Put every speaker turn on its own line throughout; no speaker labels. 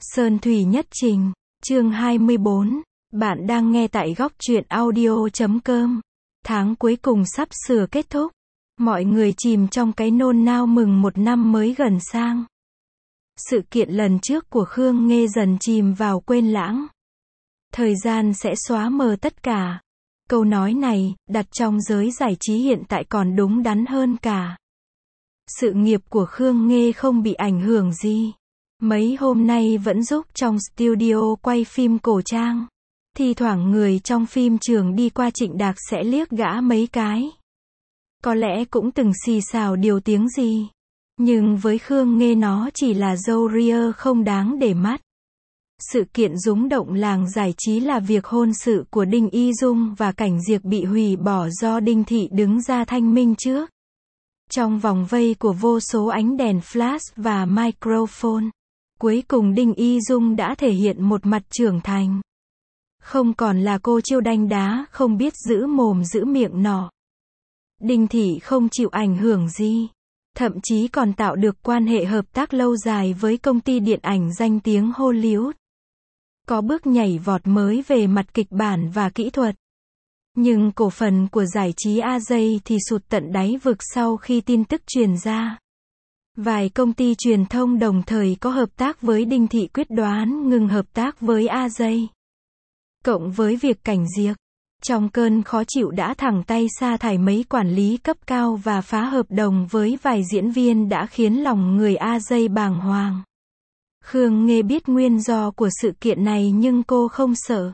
Sơn Thủy Nhất Trình, chương 24, bạn đang nghe tại góc truyện audio.com. Tháng cuối cùng sắp sửa kết thúc. Mọi người chìm trong cái nôn nao mừng một năm mới gần sang. Sự kiện lần trước của Khương Nghê dần chìm vào quên lãng. Thời gian sẽ xóa mờ tất cả. Câu nói này, đặt trong giới giải trí hiện tại còn đúng đắn hơn cả. Sự nghiệp của Khương Nghê không bị ảnh hưởng gì. Mấy hôm nay vẫn giúp trong studio quay phim cổ trang. Thi thoảng người trong phim trường đi qua Trịnh Đạc sẽ liếc gã mấy cái. Có lẽ cũng từng xì xào điều tiếng gì. Nhưng với Khương Nghê nó chỉ là râu ria không đáng để mắt. Sự kiện rúng động làng giải trí là việc hôn sự của Đinh Y Dung và Cảnh Diệc bị hủy bỏ do Đinh Thị đứng ra thanh minh trước. Trong vòng vây của vô số ánh đèn flash và microphone, cuối cùng Đinh Y Dung đã thể hiện một mặt trưởng thành. Không còn là cô chiêu đanh đá không biết giữ mồm giữ miệng nọ. Đinh Thị không chịu ảnh hưởng gì. Thậm chí còn tạo được quan hệ hợp tác lâu dài với công ty điện ảnh danh tiếng Hollywood. Có bước nhảy vọt mới về mặt kịch bản và kỹ thuật. Nhưng cổ phần của giải trí AJ thì sụt tận đáy vực sau khi tin tức truyền ra. Vài công ty truyền thông đồng thời có hợp tác với Đinh Thị quyết đoán ngừng hợp tác với AJ. Cộng với việc Cảnh Diệc, trong cơn khó chịu đã thẳng tay sa thải mấy quản lý cấp cao và phá hợp đồng với vài diễn viên đã khiến lòng người AJ bàng hoàng. Khương Nghê biết nguyên do của sự kiện này nhưng cô không sợ.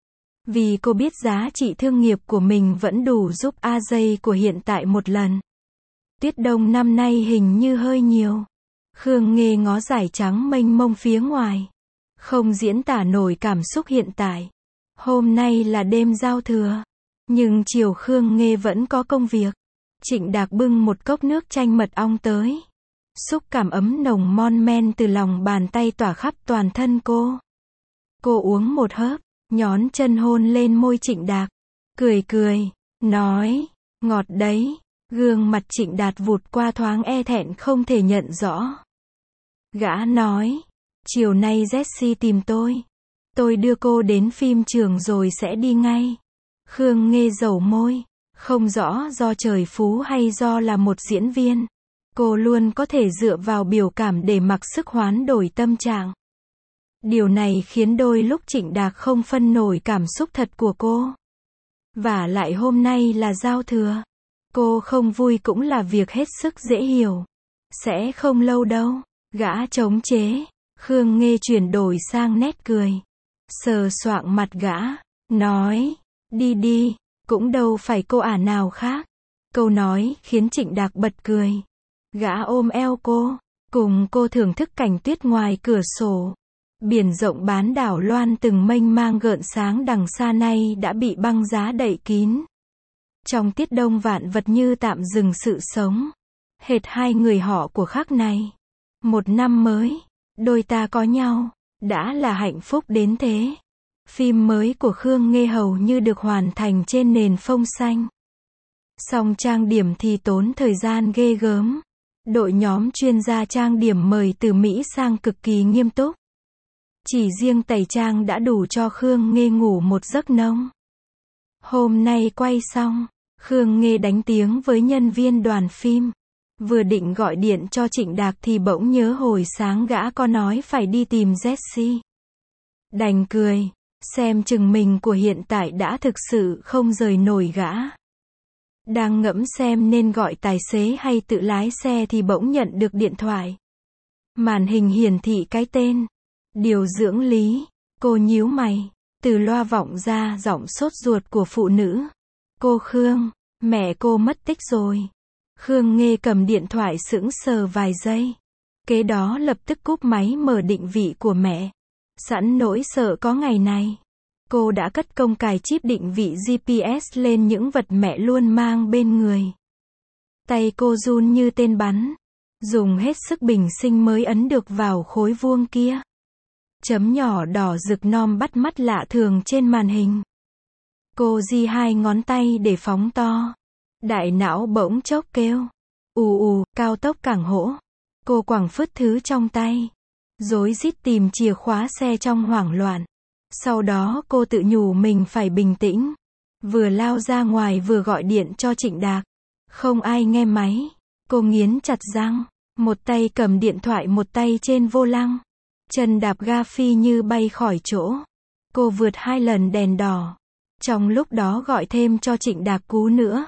Vì cô biết giá trị thương nghiệp của mình vẫn đủ giúp AJ của hiện tại một lần. Tuyết đông năm nay hình như hơi nhiều. Khương Nghê ngó dải trắng mênh mông phía ngoài. Không diễn tả nổi cảm xúc hiện tại. Hôm nay là đêm giao thừa. Nhưng chiều Khương Nghê vẫn có công việc. Trịnh Đạc bưng một cốc nước chanh mật ong tới. Xúc cảm ấm nồng mon men từ lòng bàn tay tỏa khắp toàn thân cô. Cô uống một hớp, nhón chân hôn lên môi Trịnh Đạc. Cười, nói, ngọt đấy. Gương mặt Trịnh Đạt vụt qua thoáng e thẹn không thể nhận rõ. Gã nói, chiều nay Jessie tìm tôi. Tôi đưa cô đến phim trường rồi sẽ đi ngay. Khương Nghê dầu môi, không rõ do trời phú hay do là một diễn viên. Cô luôn có thể dựa vào biểu cảm để mặc sức hoán đổi tâm trạng. Điều này khiến đôi lúc Trịnh Đạc không phân nổi cảm xúc thật của cô. Vả lại hôm nay là giao thừa. Cô không vui cũng là việc hết sức dễ hiểu. Sẽ không lâu đâu. Gã chống chế. Khương Nghê chuyển đổi sang nét cười. Sờ soạng mặt gã. Nói. Đi. Cũng đâu phải cô ả nào khác. Câu nói khiến Trịnh Đạc bật cười. Gã ôm eo cô. Cùng cô thưởng thức cảnh tuyết ngoài cửa sổ. Biển rộng bán đảo Loan từng mênh mang gợn sáng đằng xa nay đã bị băng giá đậy kín. Trong tiết đông vạn vật như tạm dừng sự sống. Hệt hai người họ của khắc này. Một năm mới, đôi ta có nhau, đã là hạnh phúc đến thế. Phim mới của Khương Nghê hầu như được hoàn thành trên nền phông xanh. Song trang điểm thì tốn thời gian ghê gớm. Đội nhóm chuyên gia trang điểm mời từ Mỹ sang cực kỳ nghiêm túc. Chỉ riêng tẩy trang đã đủ cho Khương Nghê ngủ một giấc nông. Hôm nay quay xong, Khương Nghê đánh tiếng với nhân viên đoàn phim. Vừa định gọi điện cho Trịnh Đạc thì bỗng nhớ hồi sáng gã có nói phải đi tìm Jessie. Đành cười, xem chừng mình của hiện tại đã thực sự không rời nổi gã. Đang ngẫm xem nên gọi tài xế hay tự lái xe thì bỗng nhận được điện thoại. Màn hình hiển thị cái tên. Điều dưỡng Lý. Cô nhíu mày. Từ loa vọng ra giọng sốt ruột của phụ nữ. Cô Khương, mẹ cô mất tích rồi. Khương Nghê cầm điện thoại sững sờ vài giây. Kế đó lập tức cúp máy mở định vị của mẹ. Sẵn nỗi sợ có ngày này. Cô đã cất công cài chip định vị GPS lên những vật mẹ luôn mang bên người. Tay cô run như tên bắn. Dùng hết sức bình sinh mới ấn được vào khối vuông kia. Chấm nhỏ đỏ rực nom bắt mắt lạ thường trên màn hình. Cô di hai ngón tay để phóng to. Đại não bỗng chốc kêu. Cao tốc cảng hỗ. Cô quẳng phứt thứ trong tay. rối rít tìm chìa khóa xe trong hoảng loạn. Sau đó cô tự nhủ mình phải bình tĩnh. Vừa lao ra ngoài vừa gọi điện cho Trịnh Đạc. Không ai nghe máy. Cô nghiến chặt răng. Một tay cầm điện thoại, một tay trên vô lăng. Chân đạp ga phi như bay khỏi chỗ. Cô vượt 2 lần đèn đỏ. Trong lúc đó gọi thêm cho Trịnh Đạc cú nữa.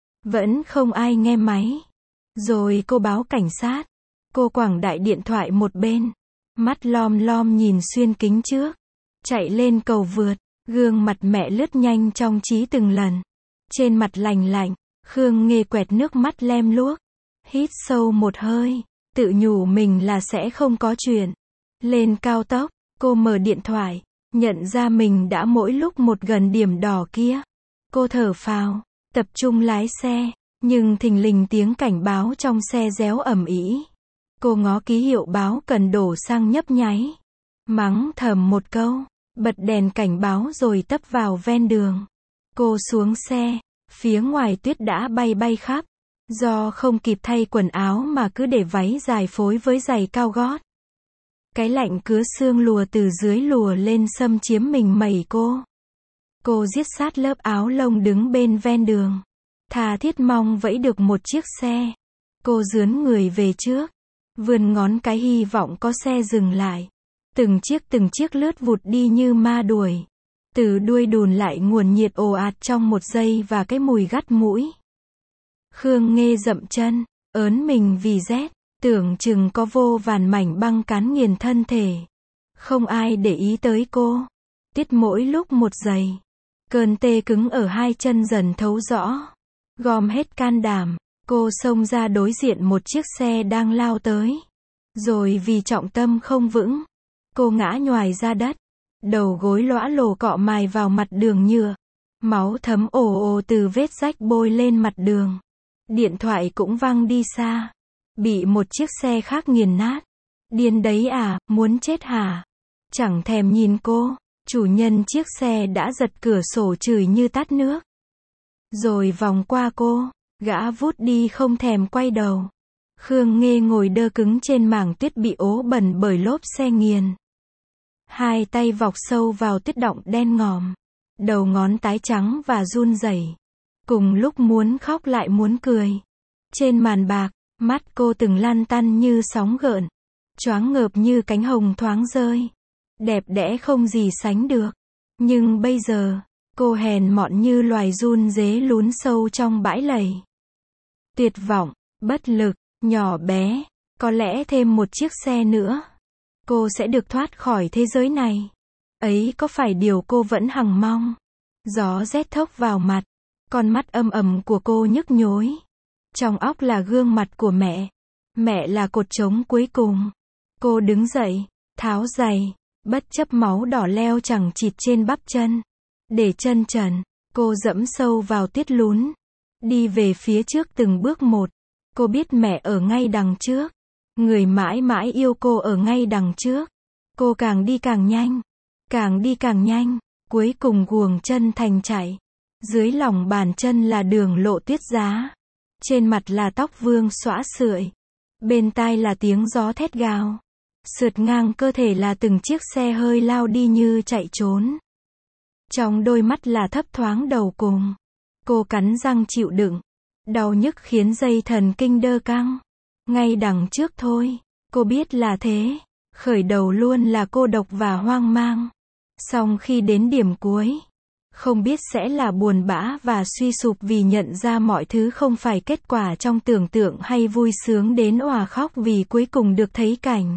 Vẫn không ai nghe máy. Rồi cô báo cảnh sát. Cô quẳng đại điện thoại một bên. Mắt lom lom nhìn xuyên kính trước. Chạy lên cầu vượt. Gương mặt mẹ lướt nhanh trong trí từng lần. Trên mặt lành lạnh. Khương Nghê quẹt nước mắt lem luốc. Hít sâu một hơi. Tự nhủ mình là sẽ không có chuyện. Lên cao tốc. Cô mở điện thoại. Nhận ra mình đã mỗi lúc một gần điểm đỏ kia. Cô thở phào. Tập trung lái xe. Nhưng thình lình tiếng cảnh báo trong xe réo ầm ĩ. Cô ngó ký hiệu báo cần đổ xăng nhấp nháy. Mắng thầm một câu. Bật đèn cảnh báo rồi tấp vào ven đường. Cô xuống xe. Phía ngoài tuyết đã bay bay khắp. Do không kịp thay quần áo mà cứ để váy dài phối với giày cao gót. Cái lạnh cứa xương lùa từ dưới lùa lên xâm chiếm mình mẩy cô. Cô giết sát lớp áo lông đứng bên ven đường. Tha thiết mong vẫy được một chiếc xe. Cô dướn người về trước. Vươn ngón cái hy vọng có xe dừng lại. Từng chiếc lướt vụt đi như ma đuổi. Từ đuôi đùn lại nguồn nhiệt ồ ạt trong một giây và cái mùi gắt mũi. Khương Nghê dậm chân, ớn mình vì rét. Tưởng chừng có vô vàn mảnh băng cán nghiền thân thể. Không ai để ý tới cô. Tiết mỗi lúc một giây. Cơn tê cứng ở hai chân dần thấu rõ. Gom hết can đảm, cô xông ra đối diện một chiếc xe đang lao tới. Rồi vì trọng tâm không vững, cô ngã nhoài ra đất. Đầu gối lõa lồ cọ mài vào mặt đường nhựa. Máu thấm ồ ồ từ vết rách bôi lên mặt đường. Điện thoại cũng văng đi xa. Bị một chiếc xe khác nghiền nát. Điên đấy à, muốn chết hả? Chẳng thèm nhìn cô. Chủ nhân chiếc xe đã giật cửa sổ chửi như tát nước. Rồi vòng qua cô. Gã vút đi không thèm quay đầu. Khương Nghê ngồi đơ cứng trên mảng tuyết bị ố bẩn bởi lốp xe nghiền. Hai tay vọc sâu vào tuyết đọng đen ngòm. Đầu ngón tái trắng và run rẩy. Cùng lúc muốn khóc lại muốn cười. Trên màn bạc, mắt cô từng lăn tăn như sóng gợn. Choáng ngợp như cánh hồng thoáng rơi. Đẹp đẽ không gì sánh được. Nhưng bây giờ, cô hèn mọn như loài run rế lún sâu trong bãi lầy. Tuyệt vọng, bất lực, nhỏ bé. Có lẽ thêm một chiếc xe nữa. Cô sẽ được thoát khỏi thế giới này. Ấy có phải điều cô vẫn hằng mong. Gió rét thốc vào mặt. Con mắt âm ầm của cô nhức nhối. Trong óc là gương mặt của mẹ. Mẹ là cột trống cuối cùng. Cô đứng dậy, tháo giày, bất chấp máu đỏ leo chẳng chịt trên bắp chân. Để chân trần, cô dẫm sâu vào tuyết lún. Đi về phía trước từng bước một. Cô biết mẹ ở ngay đằng trước. Người mãi mãi yêu cô ở ngay đằng trước. Cô càng đi càng nhanh. Càng đi càng nhanh. Cuối cùng guồng chân thành chạy. Dưới lòng bàn chân là đường lộ tuyết giá. Trên mặt là tóc vương xõa sưởi. Bên tai là tiếng gió thét gào. Sượt ngang cơ thể là từng chiếc xe hơi lao đi như chạy trốn. Trong đôi mắt là thấp thoáng đầu cùng. Cô cắn răng chịu đựng. Đau nhức khiến dây thần kinh đơ căng. Ngay đằng trước thôi. Cô biết là thế. Khởi đầu luôn là cô độc và hoang mang. Song khi đến điểm cuối, không biết sẽ là buồn bã và suy sụp vì nhận ra mọi thứ không phải kết quả trong tưởng tượng hay vui sướng đến òa khóc vì cuối cùng được thấy cảnh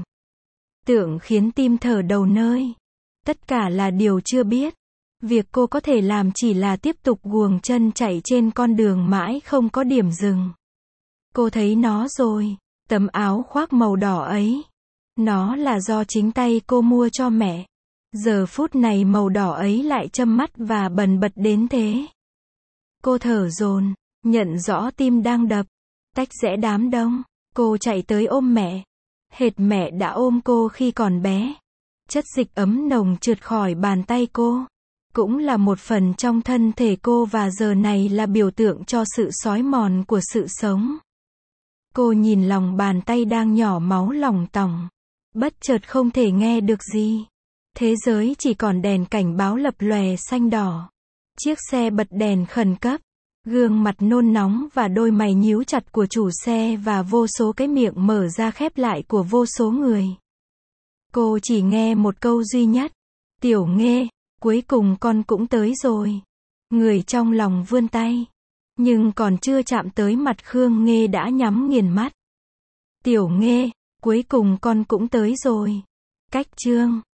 tượng khiến tim thở đầu nơi. Tất cả là điều chưa biết. Việc cô có thể làm chỉ là tiếp tục guồng chân chạy trên con đường mãi không có điểm dừng. Cô thấy nó rồi. Tấm áo khoác màu đỏ ấy. Nó là do chính tay cô mua cho mẹ. Giờ phút này màu đỏ ấy lại châm mắt và bần bật đến thế. Cô thở dồn, nhận rõ tim đang đập. Tách rẽ đám đông. Cô chạy tới ôm mẹ. Hệt mẹ đã ôm cô khi còn bé. Chất dịch ấm nồng trượt khỏi bàn tay cô. Cũng là một phần trong thân thể cô và giờ này là biểu tượng cho sự xói mòn của sự sống. Cô nhìn lòng bàn tay đang nhỏ máu lỏng tỏng. Bất chợt không thể nghe được gì. Thế giới chỉ còn đèn cảnh báo lập lòe xanh đỏ. Chiếc xe bật đèn khẩn cấp. Gương mặt nôn nóng và đôi mày nhíu chặt của chủ xe và vô số cái miệng mở ra khép lại của vô số người. Cô chỉ nghe một câu duy nhất. Tiểu Nghê, cuối cùng con cũng tới rồi. Người trong lòng vươn tay. Nhưng còn chưa chạm tới mặt Khương Nghê đã nhắm nghiền mắt. Tiểu Nghê, cuối cùng con cũng tới rồi. Cách chương